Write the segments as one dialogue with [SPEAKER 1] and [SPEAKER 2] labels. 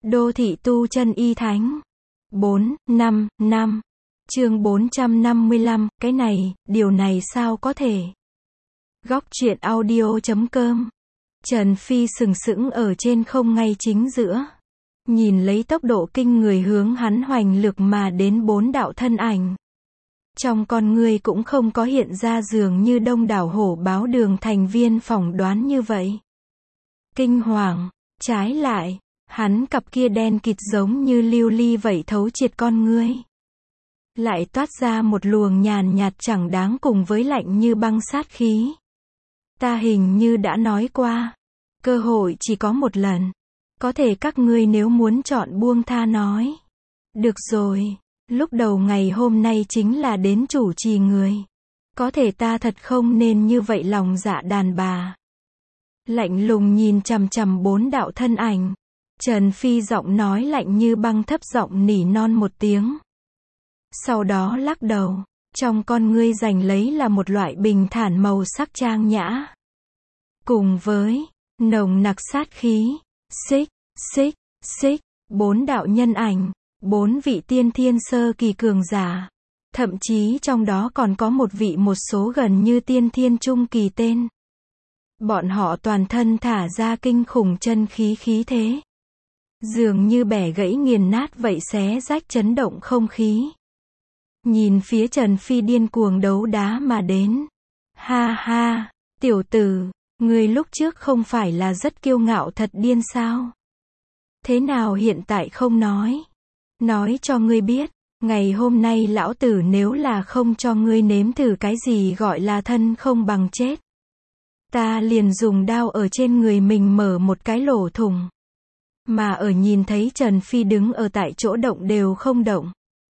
[SPEAKER 1] Đô thị tu chân y thánh. 455. Chương 455, cái này, điều này sao có thể? Góc truyện audio.com. Trần Phi sừng sững ở trên không ngay chính giữa. Nhìn lấy tốc độ kinh người hướng hắn hoành lực mà đến 4 đạo thân ảnh. Trong con người cũng không có hiện ra dường như đông đảo hổ báo đường thành viên phỏng đoán như vậy. Kinh hoàng, trái lại, hắn cặp kia đen kịt giống như lưu ly vậy thấu triệt con ngươi. Lại toát ra một luồng nhàn nhạt chẳng đáng cùng với lạnh như băng sát khí. Ta hình như đã nói qua, cơ hội chỉ có một lần. Có thể các ngươi nếu muốn chọn buông tha nói. Được rồi, lúc đầu ngày hôm nay chính là đến chủ trì người. Có thể ta thật không nên như vậy lòng dạ đàn bà. Lạnh lùng nhìn chằm chằm 4 đạo thân ảnh. Trần Phi giọng nói lạnh như băng thấp giọng nỉ non một tiếng. Sau đó lắc đầu, trong con ngươi giành lấy là một loại bình thản màu sắc trang nhã. Cùng với nồng nặc sát khí, xích, 4 đạo nhân ảnh, 4 vị tiên thiên sơ kỳ cường giả. Thậm chí trong đó còn có một vị một số gần như tiên thiên trung kỳ tên. Bọn họ toàn thân thả ra kinh khủng chân khí thế. Dường như bẻ gãy nghiền nát vậy xé rách chấn động không khí. Nhìn phía Trần Phi điên cuồng đấu đá mà đến. Ha ha, tiểu tử, ngươi lúc trước không phải là rất kiêu ngạo thật điên sao? Thế nào hiện tại không nói? Nói cho ngươi biết, ngày hôm nay lão tử nếu là không cho ngươi nếm thử cái gì gọi là thân không bằng chết. Ta liền dùng đao ở trên người mình mở một cái lỗ thủng. Mà ở nhìn thấy Trần Phi đứng ở tại chỗ động đều không động.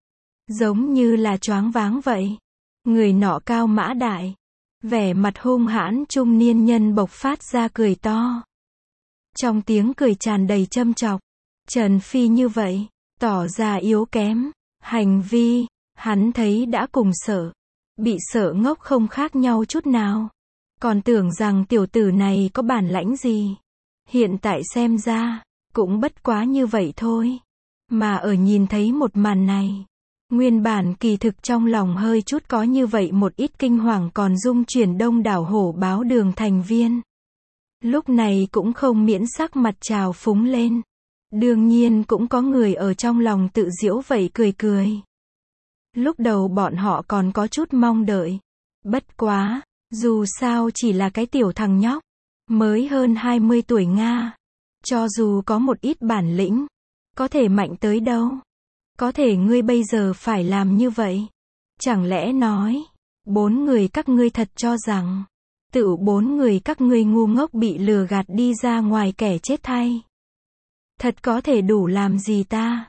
[SPEAKER 1] Giống như là choáng váng vậy. Người nọ cao mã đại. Vẻ mặt hung hãn trung niên nhân bộc phát ra cười to. Trong tiếng cười tràn đầy châm chọc. Trần Phi như vậy, tỏ ra yếu kém. Hành vi, hắn thấy đã cùng sợ. Bị sợ ngốc không khác nhau chút nào. Còn tưởng rằng tiểu tử này có bản lãnh gì. Hiện tại xem ra, cũng bất quá như vậy thôi. Mà ở nhìn thấy một màn này. Nguyên bản kỳ thực trong lòng hơi chút có như vậy một ít kinh hoàng còn dung chuyển đông đảo hổ báo đường thành viên. Lúc này cũng không miễn sắc mặt trào phúng lên. Đương nhiên cũng có người ở trong lòng tự giễu vậy cười. Lúc đầu bọn họ còn có chút mong đợi. Bất quá, dù sao chỉ là cái tiểu thằng nhóc. Mới hơn 20 tuổi Nga. Cho dù có một ít bản lĩnh. Có thể mạnh tới đâu. Có thể ngươi bây giờ phải làm như vậy. Chẳng lẽ nói, 4 người các ngươi thật cho rằng, tự 4 người các ngươi ngu ngốc bị lừa gạt đi ra ngoài kẻ chết thay. Thật có thể đủ làm gì ta?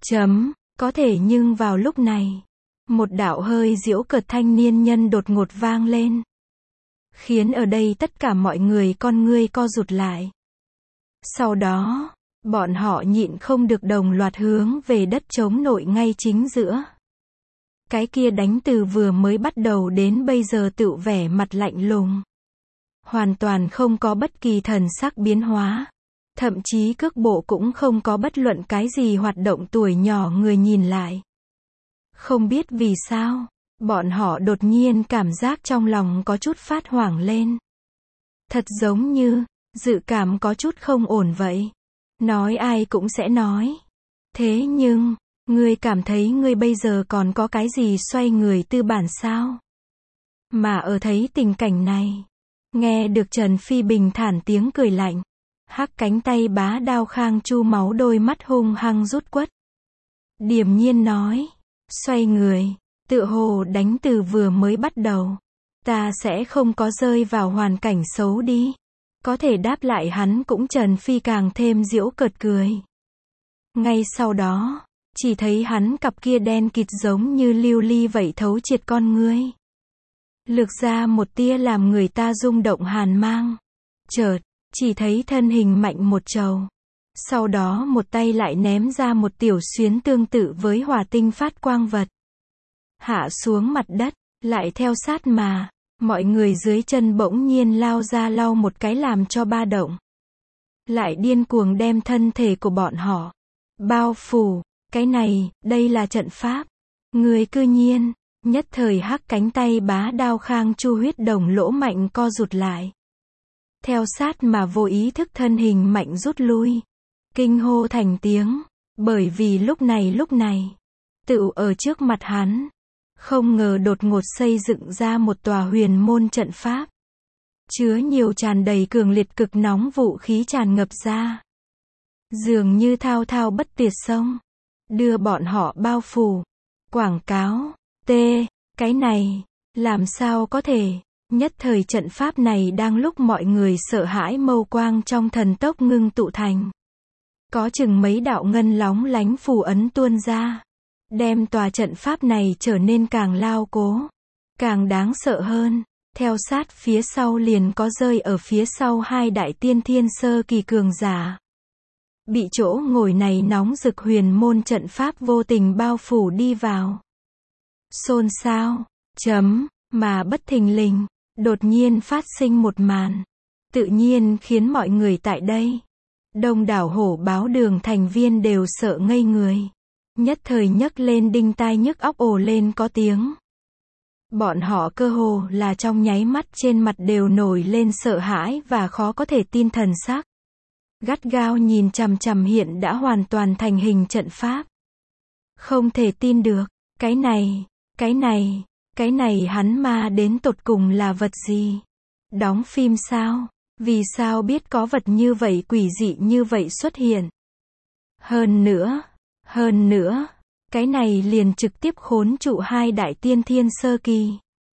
[SPEAKER 1] Có thể nhưng vào lúc này, một đạo hơi giễu cợt thanh niên nhân đột ngột vang lên. Khiến ở đây tất cả mọi người con ngươi co rụt lại. Sau đó, bọn họ nhịn không được đồng loạt hướng về đất trống nội ngay chính giữa. Cái kia đánh từ vừa mới bắt đầu đến bây giờ tựu vẻ mặt lạnh lùng. Hoàn toàn không có bất kỳ thần sắc biến hóa. Thậm chí cước bộ cũng không có bất luận cái gì hoạt động tuổi nhỏ người nhìn lại. Không biết vì sao, bọn họ đột nhiên cảm giác trong lòng có chút phát hoảng lên. Thật giống như, dự cảm có chút không ổn vậy. Nói ai cũng sẽ nói. Thế nhưng, ngươi cảm thấy ngươi bây giờ còn có cái gì xoay người tư bản sao? Mà ở thấy tình cảnh này, nghe được Trần Phi bình thản tiếng cười lạnh, hắc cánh tay bá đao khang chu máu đôi mắt hung hăng rút quất. Điềm nhiên nói, xoay người, tựa hồ đánh từ vừa mới bắt đầu. Ta sẽ không có rơi vào hoàn cảnh xấu đi. Có thể đáp lại hắn cũng Trần Phi càng thêm giễu cợt cười. Ngay sau đó, chỉ thấy hắn cặp kia đen kịt giống như lưu ly vậy thấu triệt con ngươi. Lược ra một tia làm người ta rung động hàn mang. Chợt, chỉ thấy thân hình mạnh một trầu. Sau đó một tay lại ném ra một tiểu xuyến tương tự với hỏa tinh phát quang vật. Hạ xuống mặt đất, lại theo sát mà. Mọi người dưới chân bỗng nhiên lao ra lau một cái làm cho ba động. Lại điên cuồng đem thân thể của bọn họ bao phủ, cái này, đây là trận pháp. Người cư nhiên, nhất thời hắc cánh tay bá đao Khang Chu huyết đồng lỗ mạnh co rụt lại. Theo sát mà vô ý thức thân hình mạnh rút lui. Kinh hô thành tiếng, bởi vì lúc này, tựu ở trước mặt hắn. Không ngờ đột ngột xây dựng ra một tòa huyền môn trận pháp. Chứa nhiều tràn đầy cường liệt cực nóng vũ khí tràn ngập ra. Dường như thao thao bất tuyệt sông. Đưa bọn họ bao phủ. Quảng cáo, cái này, làm sao có thể, nhất thời trận pháp này đang lúc mọi người sợ hãi mâu quang trong thần tốc ngưng tụ thành. Có chừng mấy đạo ngân lóng lánh phù ấn tuôn ra. Đem tòa trận pháp này trở nên càng lao cố. Càng đáng sợ hơn. Theo sát phía sau liền có rơi ở phía sau hai đại tiên thiên sơ kỳ cường giả. Bị chỗ ngồi này nóng rực huyền môn trận pháp vô tình bao phủ đi vào. Xôn xao, mà bất thình lình, đột nhiên phát sinh một màn. Tự nhiên khiến mọi người tại đây, đông đảo hổ báo đường thành viên đều sợ ngây người. Nhất thời nhấc lên đinh tai nhức óc ồ lên có tiếng. Bọn họ cơ hồ là trong nháy mắt trên mặt đều nổi lên sợ hãi và khó có thể tin thần sắc. Gắt gao nhìn chằm chằm hiện đã hoàn toàn thành hình trận pháp. Không thể tin được, cái này hắn ma đến tột cùng là vật gì? Đóng phim sao? Vì sao biết có vật như vậy quỷ dị như vậy xuất hiện? Hơn nữa, cái này liền trực tiếp khốn trụ hai đại tiên thiên sơ kỳ.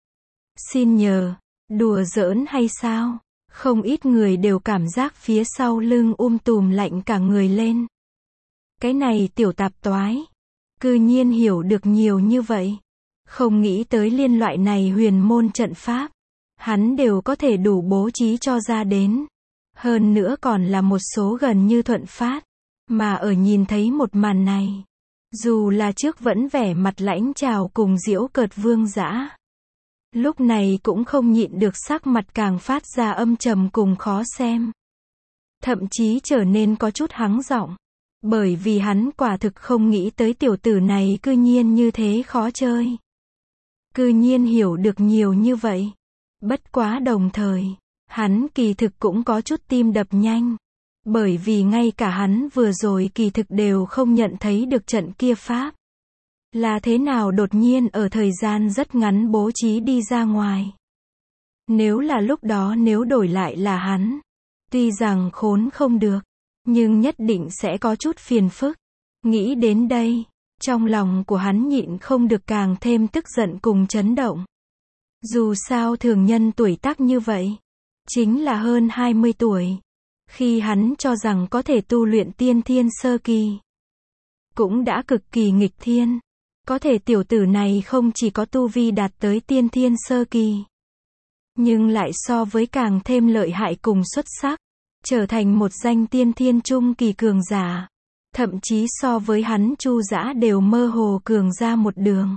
[SPEAKER 1] Xin nhờ, đùa giỡn hay sao? Không ít người đều cảm giác phía sau lưng tùm lạnh cả người lên. Cái này tiểu tạp toái, cư nhiên hiểu được nhiều như vậy. Không nghĩ tới liên loại này huyền môn trận pháp, hắn đều có thể đủ bố trí cho ra đến. Hơn nữa còn là một số gần như thuận phát, mà ở nhìn thấy một màn này. Dù là trước vẫn vẻ mặt lãnh trào cùng giễu cợt vương dã. Lúc này cũng không nhịn được sắc mặt càng phát ra âm trầm cùng khó xem. Thậm chí trở nên có chút hắng giọng. Bởi vì hắn quả thực không nghĩ tới tiểu tử này cư nhiên như thế khó chơi. Cư nhiên hiểu được nhiều như vậy. Bất quá đồng thời, hắn kỳ thực cũng có chút tim đập nhanh. Bởi vì ngay cả hắn vừa rồi kỳ thực đều không nhận thấy được trận kia pháp. Là thế nào đột nhiên ở thời gian rất ngắn bố trí đi ra ngoài. Nếu là lúc đó nếu đổi lại là hắn, tuy rằng khốn không được, nhưng nhất định sẽ có chút phiền phức. Nghĩ đến đây, trong lòng của hắn nhịn không được càng thêm tức giận cùng chấn động. Dù sao thường nhân tuổi tác như vậy, chính là hơn 20 tuổi. Khi hắn cho rằng có thể tu luyện tiên thiên sơ kỳ, cũng đã cực kỳ nghịch thiên. Có thể tiểu tử này không chỉ có tu vi đạt tới tiên thiên sơ kỳ, nhưng lại so với càng thêm lợi hại cùng xuất sắc, trở thành một danh tiên thiên trung kỳ cường giả. Thậm chí so với hắn Chu Dã đều mơ hồ cường ra một đường.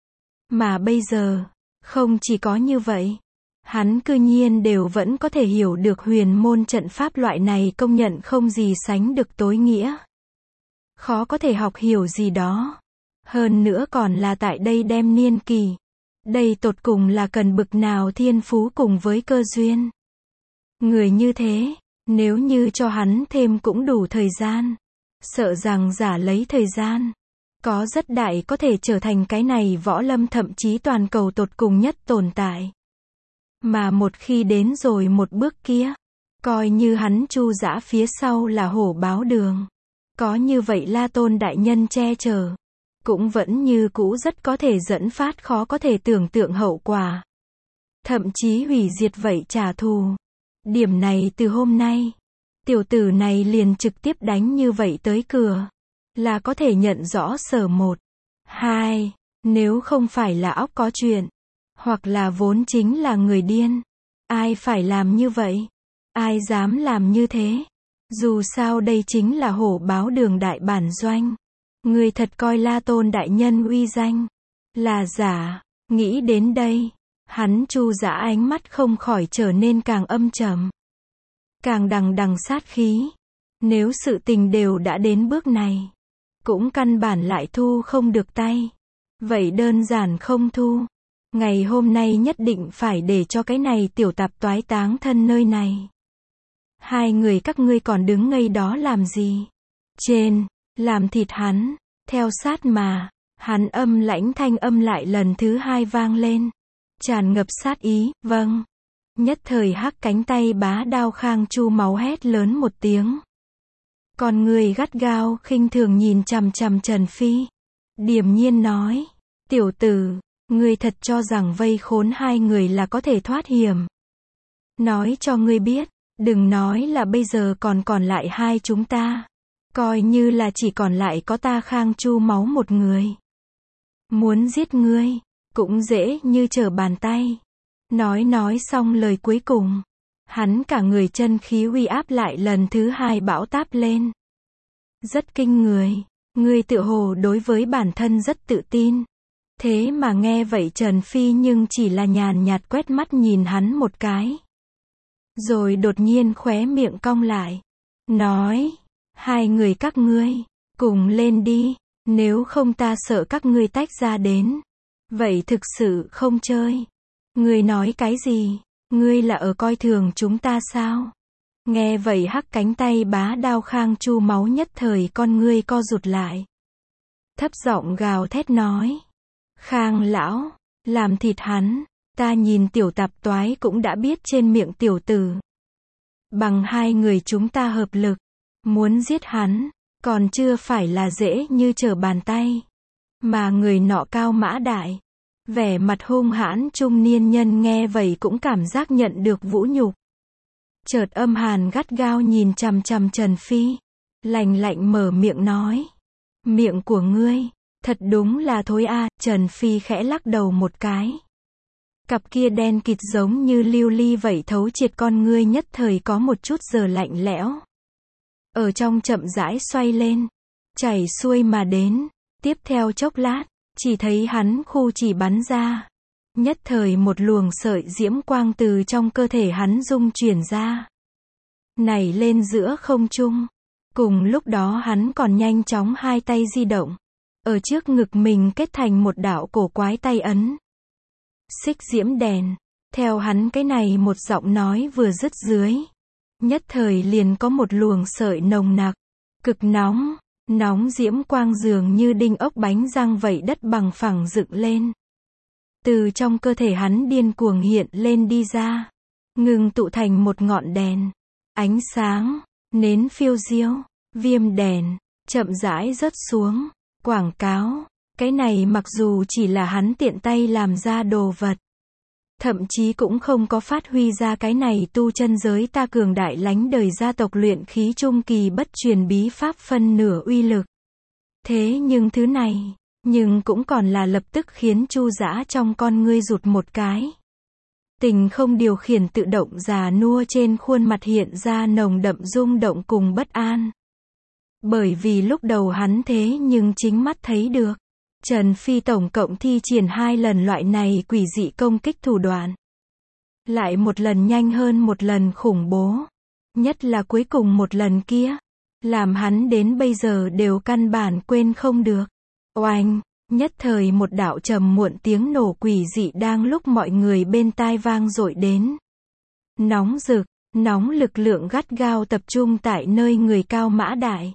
[SPEAKER 1] Mà bây giờ, không chỉ có như vậy, hắn cư nhiên đều vẫn có thể hiểu được huyền môn trận pháp loại này công nhận không gì sánh được tối nghĩa. Khó có thể học hiểu gì đó. Hơn nữa còn là tại đây đem niên kỳ. Đây tột cùng là cần bực nào thiên phú cùng với cơ duyên. Người như thế, nếu như cho hắn thêm cũng đủ thời gian, sợ rằng giả lấy thời gian, có rất đại có thể trở thành cái này võ lâm thậm chí toàn cầu tột cùng nhất tồn tại. Mà một khi đến rồi một bước kia, coi như hắn Chu Dã phía sau là hổ báo đường, có như vậy La Tôn đại nhân che chở, cũng vẫn như cũ rất có thể dẫn phát khó có thể tưởng tượng hậu quả. Thậm chí hủy diệt vậy trả thù. Điểm này từ hôm nay, tiểu tử này liền trực tiếp đánh như vậy tới cửa, là có thể nhận rõ sở một. Hai, nếu không phải là óc có chuyện, hoặc là vốn chính là người điên. Ai phải làm như vậy? Ai dám làm như thế? Dù sao đây chính là hổ báo đường đại bản doanh. Người thật coi La Tôn đại nhân uy danh là giả. Nghĩ đến đây, hắn Chu Dã ánh mắt không khỏi trở nên càng âm trầm, càng đằng đằng sát khí. Nếu sự tình đều đã đến bước này, cũng căn bản lại thu không được tay. Vậy đơn giản không thu. Ngày hôm nay nhất định phải để cho cái này tiểu tạp toái táng thân nơi này. Hai người các ngươi còn đứng ngây đó làm gì? Trên, làm thịt hắn. Theo sát mà, hắn âm lãnh thanh âm lại lần thứ hai vang lên. Tràn ngập sát ý, vâng. Nhất thời hắc cánh tay bá đao Khang Chu máu hét lớn một tiếng. Còn người gắt gao khinh thường nhìn chằm chằm Trần Phi. Điềm nhiên nói, tiểu tử, ngươi thật cho rằng vây khốn hai người là có thể thoát hiểm. Nói cho ngươi biết, đừng nói là bây giờ còn lại hai chúng ta. Coi như là chỉ còn lại có ta Khang Chu máu một người. Muốn giết ngươi, cũng dễ như trở bàn tay. Nói xong lời cuối cùng. Hắn cả người chân khí uy áp lại lần thứ hai bão táp lên. Rất kinh người. Ngươi tự hồ đối với bản thân rất tự tin. Thế mà nghe vậy Trần Phi nhưng chỉ là nhàn nhạt quét mắt nhìn hắn một cái. Rồi đột nhiên khóe miệng cong lại. Nói, hai người các ngươi, cùng lên đi, nếu không ta sợ các ngươi tách ra đến. Vậy thực sự không chơi. Ngươi nói cái gì? Ngươi là ở coi thường chúng ta sao? Nghe vậy hắc cánh tay bá đao Khang Chu máu nhất thời con ngươi co rụt lại. Thấp giọng gào thét nói. Khang lão, làm thịt hắn, ta nhìn tiểu tạp toái cũng đã biết trên miệng tiểu tử. Bằng hai người chúng ta hợp lực, muốn giết hắn, còn chưa phải là dễ như trở bàn tay. Mà người nọ cao mã đại, vẻ mặt hung hãn trung niên nhân nghe vậy cũng cảm giác nhận được vũ nhục. Chợt âm hàn gắt gao nhìn chằm chằm Trần Phi, lạnh lạnh mở miệng nói. Miệng của ngươi, thật đúng là thối a. Trần Phi khẽ lắc đầu một cái. Cặp kia đen kịt giống như lưu ly vậy thấu triệt con ngươi nhất thời có một chút giờ lạnh lẽo. Ở trong chậm rãi xoay lên, chảy xuôi mà đến, tiếp theo chốc lát, chỉ thấy hắn khu chỉ bắn ra. Nhất thời một luồng sợi diễm quang từ trong cơ thể hắn dung chuyển ra. Nảy lên giữa không trung. Cùng lúc đó hắn còn nhanh chóng hai tay di động. Ở trước ngực mình kết thành một đạo cổ quái tay ấn. Xích diễm đèn. Theo hắn cái này một giọng nói vừa dứt dưới. Nhất thời liền có một luồng sợi nồng nặc. Cực nóng. Nóng diễm quang dường như đinh ốc bánh răng vậy đất bằng phẳng dựng lên. Từ trong cơ thể hắn điên cuồng hiện lên đi ra. Ngừng tụ thành một ngọn đèn. Ánh sáng. Nến phiêu diêu. Viêm đèn. Chậm rãi rớt xuống. Quảng cáo. Cái này mặc dù chỉ là hắn tiện tay làm ra đồ vật. Thậm chí cũng không có phát huy ra cái này tu chân giới ta cường đại lánh đời gia tộc luyện khí trung kỳ bất truyền bí pháp phân nửa uy lực. Thế nhưng thứ này, nhưng cũng còn là lập tức khiến Chu Dã trong con ngươi rụt một cái. Tình không điều khiển tự động già nua trên khuôn mặt hiện ra nồng đậm rung động cùng bất an. Bởi vì lúc đầu hắn thế nhưng chính mắt thấy được. Trần Phi tổng cộng thi triển 2 lần loại này quỷ dị công kích thủ đoạn. Lại một lần nhanh hơn một lần khủng bố. Nhất là cuối cùng một lần kia. Làm hắn đến bây giờ đều căn bản quên không được. Oanh, nhất thời một đạo trầm muộn tiếng nổ quỷ dị đang lúc mọi người bên tai vang dội đến. Nóng rực, nóng lực lượng gắt gao tập trung tại nơi người cao mã đại.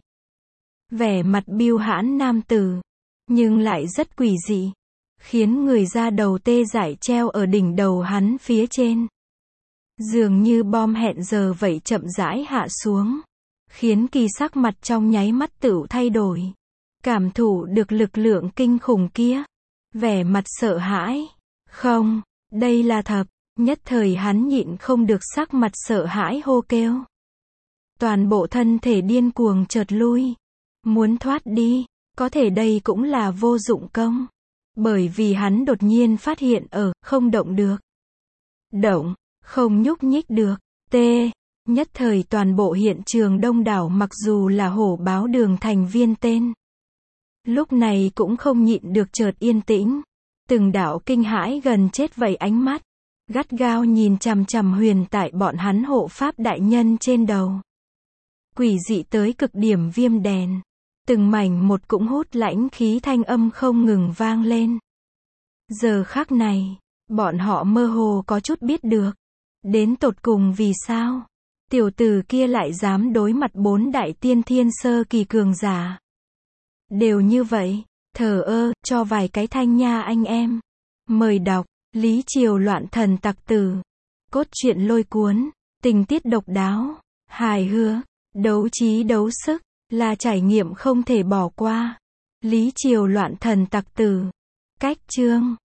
[SPEAKER 1] Vẻ mặt biêu hãn nam tử. Nhưng lại rất quỷ dị. Khiến người da đầu tê dại treo ở đỉnh đầu hắn phía trên. Dường như bom hẹn giờ vậy chậm rãi hạ xuống. Khiến kỳ sắc mặt trong nháy mắt tựu thay đổi. Cảm thụ được lực lượng kinh khủng kia. Vẻ mặt sợ hãi. Không, đây là thật. Nhất thời hắn nhịn không được sắc mặt sợ hãi hô kêu. Toàn bộ thân thể điên cuồng chợt lui. Muốn thoát đi. Có thể đây cũng là vô dụng công. Bởi vì hắn đột nhiên phát hiện không động được. Động, không nhúc nhích được. Nhất thời toàn bộ hiện trường đông đảo mặc dù là hổ báo đường thành viên tên. Lúc này cũng không nhịn được chợt yên tĩnh. Từng đạo kinh hãi gần chết vậy ánh mắt. Gắt gao nhìn chằm chằm huyền tại bọn hắn hộ pháp đại nhân trên đầu. Quỷ dị tới cực điểm viêm đèn. Từng mảnh một cũng hút lãnh khí, thanh âm không ngừng vang lên. Giờ khắc này, bọn họ mơ hồ có chút biết được. Đến tột cùng vì sao? Tiểu tử kia lại dám đối mặt 4 đại tiên thiên sơ kỳ cường giả. Đều như vậy, thờ ơ, cho vài cái thanh nha anh em. Mời đọc, Lý Triều loạn thần tặc tử. Cốt truyện lôi cuốn, tình tiết độc đáo, hài hước, đấu trí đấu sức, là trải nghiệm không thể bỏ qua. Lý Triều loạn thần tặc tử. Cách chương